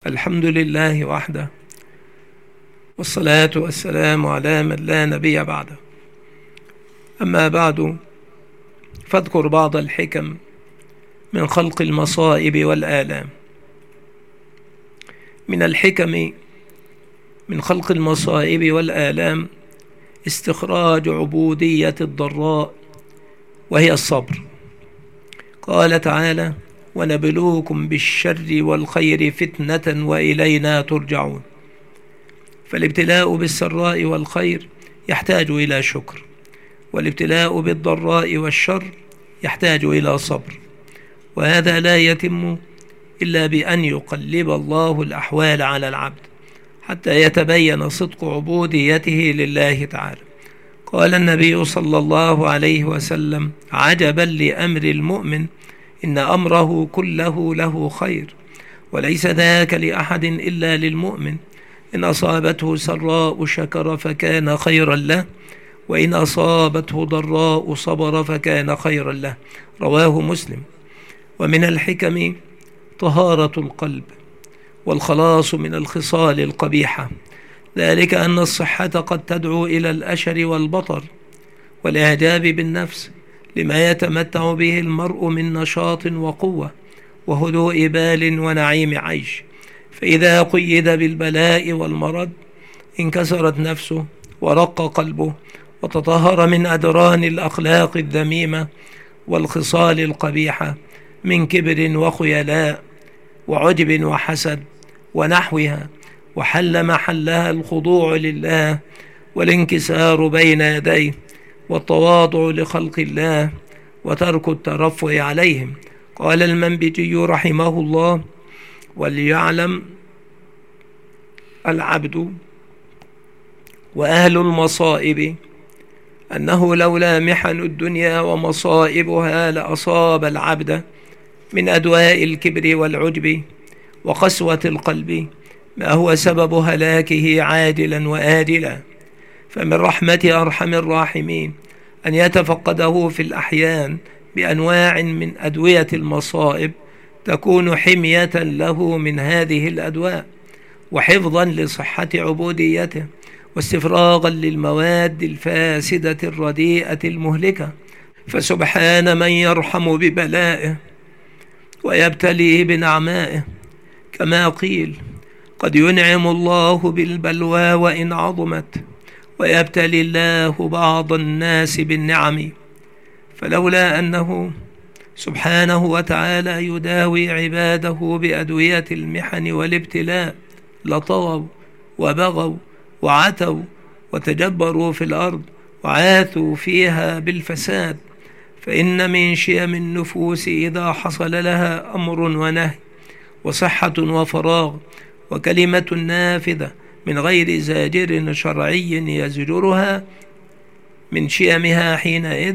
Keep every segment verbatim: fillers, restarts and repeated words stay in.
الحمد لله وحده، والصلاة والسلام على من لا نبي بعده. أما بعد، فاذكر بعض الحكم من خلق المصائب والآلام. من الحكم من خلق المصائب والآلام استخراج عبودية الضراء، وهي الصبر. قال تعالى: ونبلوكم بالشر والخير فتنة وإلينا ترجعون. فالابتلاء بالسراء والخير يحتاج إلى شكر، والابتلاء بالضراء والشر يحتاج إلى صبر، وهذا لا يتم إلا بأن يقلب الله الأحوال على العبد حتى يتبين صدق عبوديته لله تعالى. قال النبي صلى الله عليه وسلم: عجبا لأمر المؤمن، إن أمره كله له خير، وليس ذاك لأحد إلا للمؤمن. إن أصابته سراء شكر فكان خيرا له، وإن أصابته ضراء صبر فكان خيرا له. رواه مسلم. ومن الحكم طهارة القلب والخلاص من الخصال القبيحة، ذلك أن الصحة قد تدعو إلى الأشر والبطر والإعجاب بالنفس لما يتمتع به المرء من نشاط وقوة وهدوء بال ونعيم عيش، فإذا قيد بالبلاء والمرض انكسرت نفسه ورق قلبه وتطهر من أدران الأخلاق الذميمة والخصال القبيحة من كبر وخيلاء وعجب وحسد ونحوها، وحل محلها الخضوع لله والانكسار بين يديه والتواضع لخلق الله وترك الترفع عليهم. قال المنبجي رحمه الله: وليعلم العبد وأهل المصائب أنه لولا محن الدنيا ومصائبها لأصاب العبد من أدواء الكبر والعجب وقسوة القلب ما هو سبب هلاكه عاجلا وآجلا. فمن رحمة أرحم الراحمين أن يتفقده في الأحيان بأنواع من أدوية المصائب تكون حمية له من هذه الأدواء، وحفظا لصحة عبوديته، واستفراغا للمواد الفاسدة الرديئة المهلكة. فسبحان من يرحم ببلائه ويبتليه بنعمائه، كما قيل: قد ينعم الله بالبلوى وإن عظمت، ويبتلي الله بعض الناس بالنعم. فلولا أنه سبحانه وتعالى يداوي عباده بأدوية المحن والابتلاء لطغوا وبغوا وعتوا وتجبروا في الأرض وعاثوا فيها بالفساد. فإن من شيم النفوس إذا حصل لها أمر ونهي وصحة وفراغ وكلمة نافذة من غير زاجر شرعي يزجرها، من شيمها حينئذ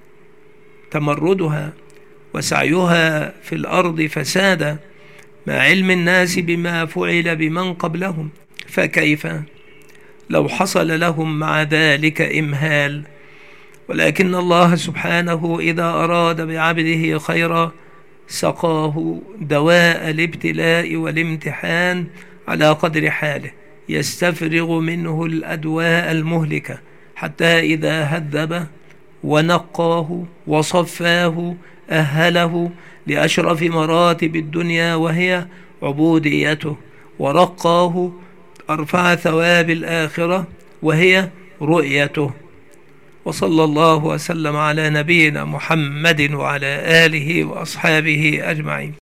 تمردها وسعيها في الأرض فسادا، مع علم الناس بما فعل بمن قبلهم. فكيف لو حصل لهم مع ذلك إمهال؟ ولكن الله سبحانه إذا أراد بعبده خيرا سقاه دواء الابتلاء والامتحان على قدر حاله، يستفرغ منه الأدواء المهلكة، حتى إذا هذبه ونقاه وصفاه أهله لأشرف مراتب الدنيا وهي عبوديته، ورقاه أرفع ثواب الآخرة وهي رؤيته. وصلى الله وسلم على نبينا محمد وعلى آله وأصحابه أجمعين.